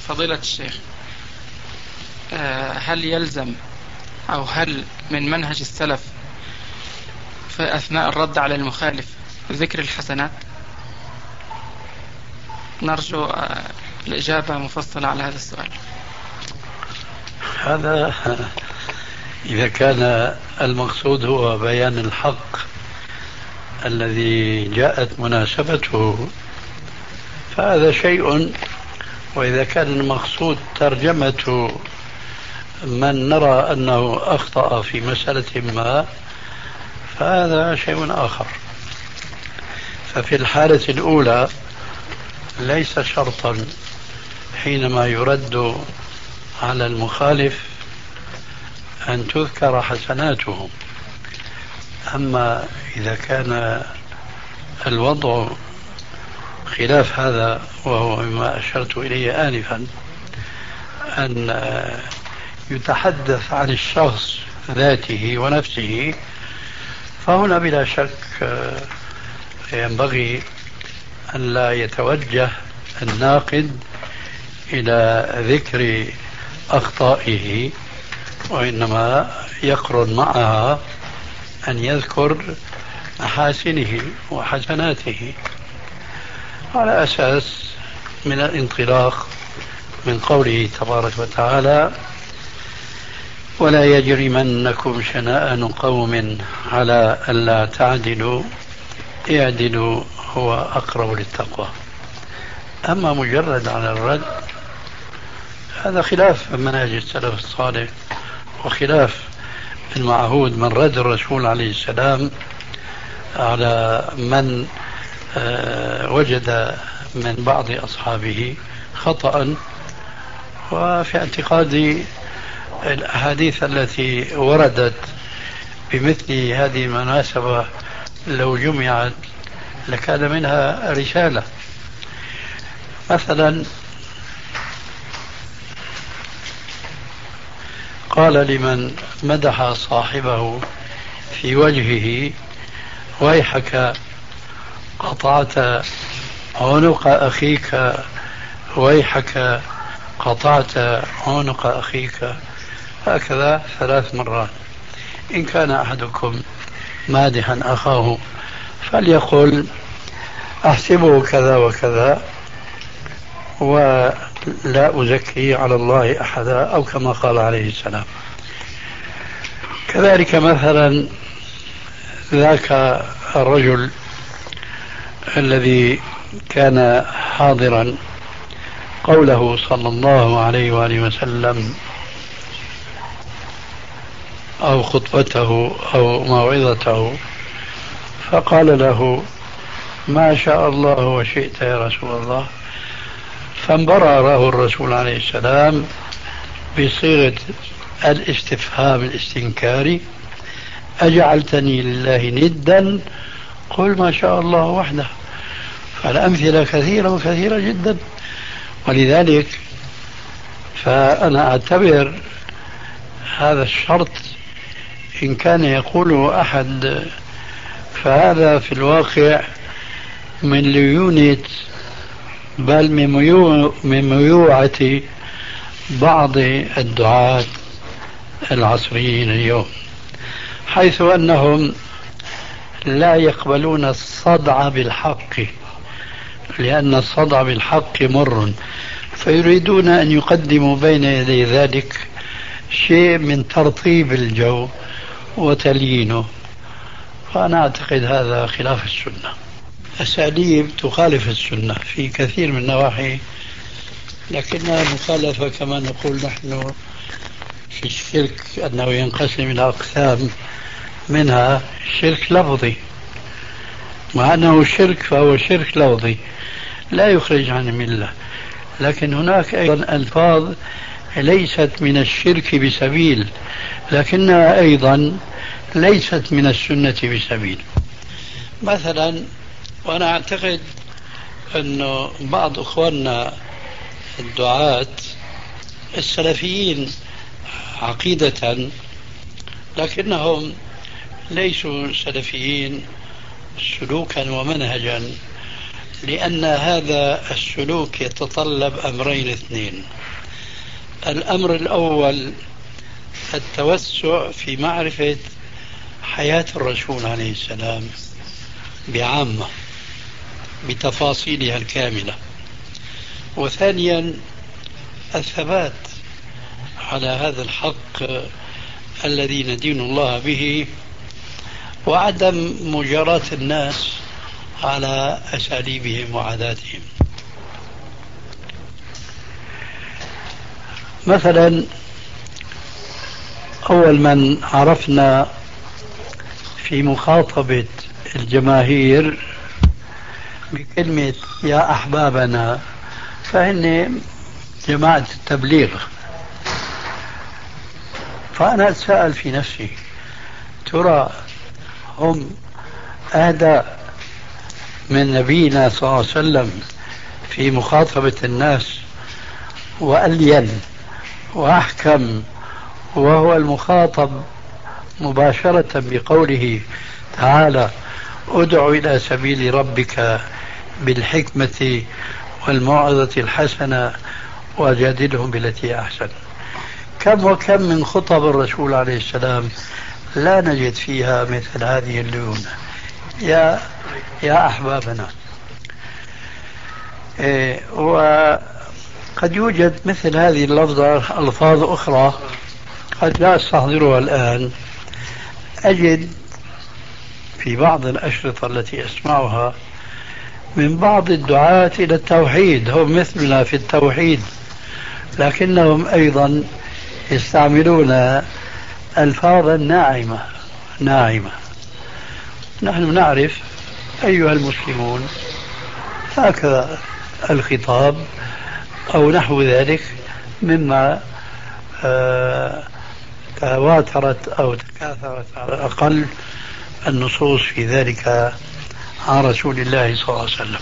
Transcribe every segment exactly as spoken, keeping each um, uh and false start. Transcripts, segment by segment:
فضيلة الشيخ، هل يلزم أو هل من منهج السلف في أثناء الرد على المخالف ذكر الحسنات؟ نرجو الإجابة مفصلة على هذا السؤال. هذا إذا كان المقصود هو بيان الحق الذي جاءت مناسبته فهذا شيء، وإذا كان المقصود ترجمة من نرى أنه أخطأ في مسألة ما فهذا شيء آخر. ففي الحالة الأولى ليس شرطا حينما يرد على المخالف أن تذكر حسناته. أما إذا كان الوضع خلاف هذا، وهو مما أشرت إليه آنفا، أن يتحدث عن الشخص ذاته ونفسه، فهنا بلا شك ينبغي أن لا يتوجه الناقد إلى ذكر أخطائه، وإنما يقرن معها أن يذكر محاسنه وحسناته على أساس من الانطلاق من قوله تبارك وتعالى: ولا يجرمنكم شنآن قوم على ألا تعدلوا اعدلوا هو أقرب للتقوى. أما مجرد على الرد هذا خلاف منهج السلف الصالح وخلاف المعهود من رد الرسول عليه السلام على من وجد من بعض أصحابه خطأ. وفي اعتقادي الأحاديث التي وردت بمثل هذه المناسبة لو جمعت لكان منها رسالة. مثلا قال لمن مدح صاحبه في وجهه: ويحك قطعت عنق أخيك، ويحك قطعت عنق أخيك، هكذا ثلاث مرات. إن كان أحدكم مادحا أخاه فليقل: أحسبه كذا وكذا ولا أزكي على الله أحدا، أو كما قال عليه السلام. كذلك مثلا ذاك الرجل الذي كان حاضرا قوله صلى الله عليه وآله وسلم أو خطبته أو موعظته، فقال له: ما شاء الله وشئت يا رسول الله. فانبرأ له الرسول عليه السلام بصيغة الاستفهام الاستنكاري: أجعلتني لله ندا؟ قل ما شاء الله وحده. فالأمثلة كثيرة وكثيرة جدا. ولذلك فأنا أعتبر هذا الشرط إن كان يقوله أحد فهذا في الواقع من ليونة، بل من ميوعة بعض الدعاة العصريين اليوم، حيث أنهم لا يقبلون الصدع بالحق، لأن الصدع بالحق مر، فيريدون أن يقدموا بين يدي ذلك شيء من ترطيب الجو وتليينه. فأنا أعتقد هذا خلاف السنة، أساليب تخالف السنة في كثير من النواحي، لكنها مخالفة كما نقول نحن في الشرك أنه ينقسم إلى أقسام، منها شرك لفظي، مع أنه شرك فهو شرك لفظي لا يخرج عن الملة، لكن هناك أيضا ألفاظ ليست من الشرك بسبيل لكنها أيضا ليست من السنة بسبيل. مثلا، وأنا أعتقد أن بعض أخواننا الدعاة السلفيين عقيدة لكنهم ليسوا سلفيين سلوكا ومنهجا، لأن هذا السلوك يتطلب أمرين اثنين. الأمر الأول التوسع في معرفة حياة الرسول عليه السلام بعامة بتفاصيلها الكاملة، وثانيا الثبات على هذا الحق الذي ندين الله به، وعدم مجاراة الناس على أساليبهم وعاداتهم. مثلا أول من عرفنا في مخاطبة الجماهير بكلمة يا أحبابنا فإن جماعة التبليغ. فأنا أتساءل في نفسي، ترى هم أهدى من نبينا صلى الله عليه وسلم في مخاطبة الناس وألين وأحكم، وهو المخاطب مباشرة بقوله تعالى ادع إلى سبيل ربك بالحكمة والموعظة الحسنة وجادلهم بالتي أحسن. كم وكم من خطب الرسول عليه السلام لا نجد فيها مثل هذه الليونة، يا يا أحبابنا. إيه، وقد يوجد مثل هذه اللفظة ألفاظ أخرى قد لا أستحضرها الآن. أجد في بعض الأشرطة التي أسمعها من بعض الدعاة إلى التوحيد، هم مثلنا في التوحيد، لكنهم أيضا يستعملون ألفاظا ناعمة ناعمة. نحن نعرف أيها المسلمون هكذا الخطاب أو نحو ذلك مما آه تواترت أو تكاثرت على الأقل النصوص في ذلك عن رسول الله صلى الله عليه وسلم.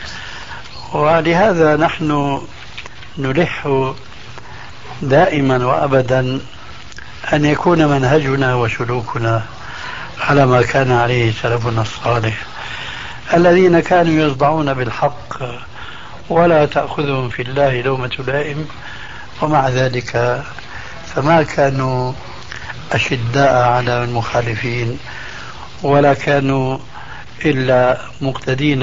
ولهذا نحن نلح دائما وأبدا أن يكون منهجنا وسلوكنا على ما كان عليه سلفنا الصالح الذين كانوا يصدعون بالحق ولا تأخذهم في الله لومة لائم، ومع ذلك فما كانوا أشداء على المخالفين ولا كانوا إلا مقتدين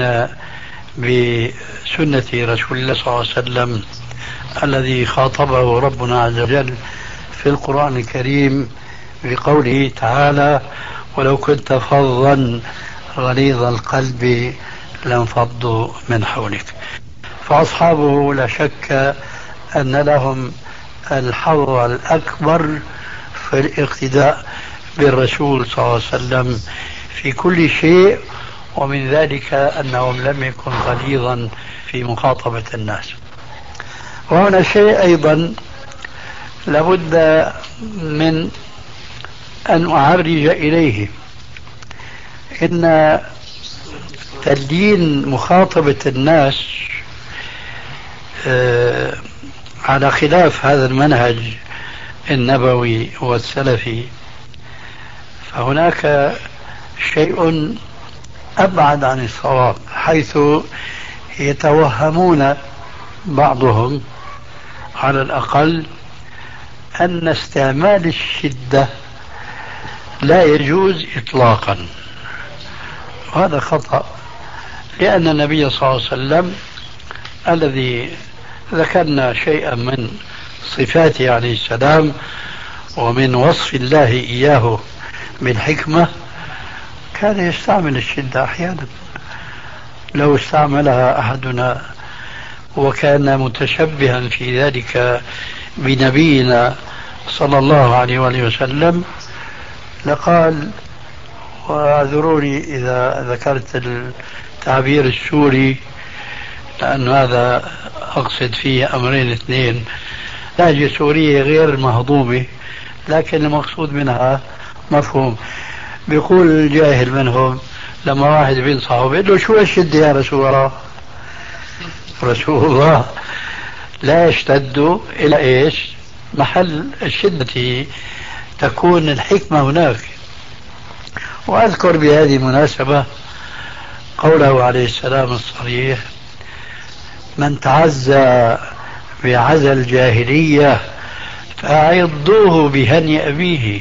بسنة رسول الله صلى الله عليه وسلم الذي خاطبه ربنا عز وجل في القرآن الكريم بقوله تعالى ولو كنت فظا غليظ القلب لانفضوا من حولك. فأصحابه لا شك أن لهم الحظ الأكبر في الاقتداء بالرسول صلى الله عليه وسلم في كل شيء، ومن ذلك أنهم لم يكن غليظا في مخاطبة الناس. وهنا شيء أيضا لابد من أن أعرج إليه، إن تلين مخاطبة الناس على خلاف هذا المنهج النبوي والسلفي، فهناك شيء أبعد عن الصواب، حيث يتوهمون بعضهم على الأقل أن استعمال الشدة لا يجوز إطلاقا، وهذا خطأ. لأن النبي صلى الله عليه وسلم الذي ذكرنا شيئا من صفاته عليه السلام ومن وصف الله إياه بالحكمة كان يستعمل الشدة أحيانا. لو استعملها أحدنا وكان متشبها في ذلك بنبينا صلى الله عليه وآله وسلم لقال، واعذروني إذا ذكرت التعبير السوري لأن هذا أقصد فيه أمرين اثنين، لهجة سورية غير المهضومة لكن المقصود منها مفهوم. بيقول الجاهل منهم لما واحد بينصحه بيقول له شو الشدة يا رسول الله؟ رسول الله لا يشتد إلى إيش؟ محل الشدة تكون الحكمة هناك. وأذكر بهذه المناسبة قوله عليه السلام الصريح: من تعزى بعزى الجاهلية فأعضوه بهني أبيه،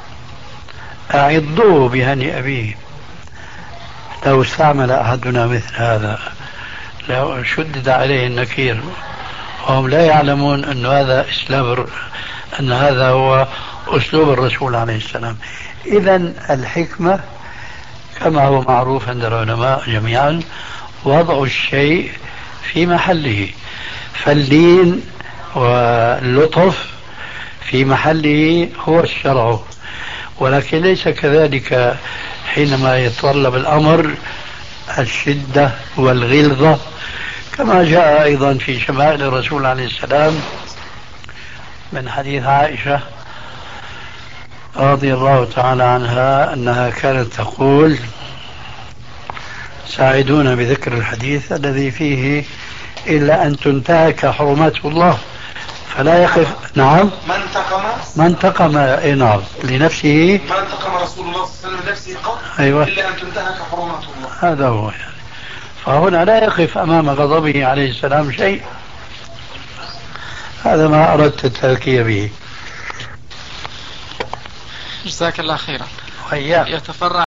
أعضوه بهني أبيه. لو استعمل أحدنا مثل هذا لو شدد عليه النكير، وهم لا يعلمون أن هذا اسلوب، أن هذا هو أسلوب الرسول عليه السلام. إذن الحكمة كما هو معروف عند العلماء جميعا وضع الشيء في محله، فاللين واللطف في محله هو الشرع، ولكن ليس كذلك حينما يتطلب الأمر الشدة والغلظة، كما جاء أيضا في شمائل الرسول عليه السلام من حديث عائشة رضي الله تعالى عنها أنها كانت تقول: ساعدونا بذكر الحديث الذي فيه إلا أن تنتهك حرمات الله فلا يقف. نعم، من انتقم من انتقم إيه نعم لنفسه، من انتقم رسول الله صلى الله عليه وسلم لنفسه قط أيوة. إلا أن تنتهك حرمات الله. هذا هو يعني. فهنا لا يقف أمام غضبه عليه السلام شيء. هذا ما أردت التذكير به. جزاك الله خيرا. وإياك. يتفرع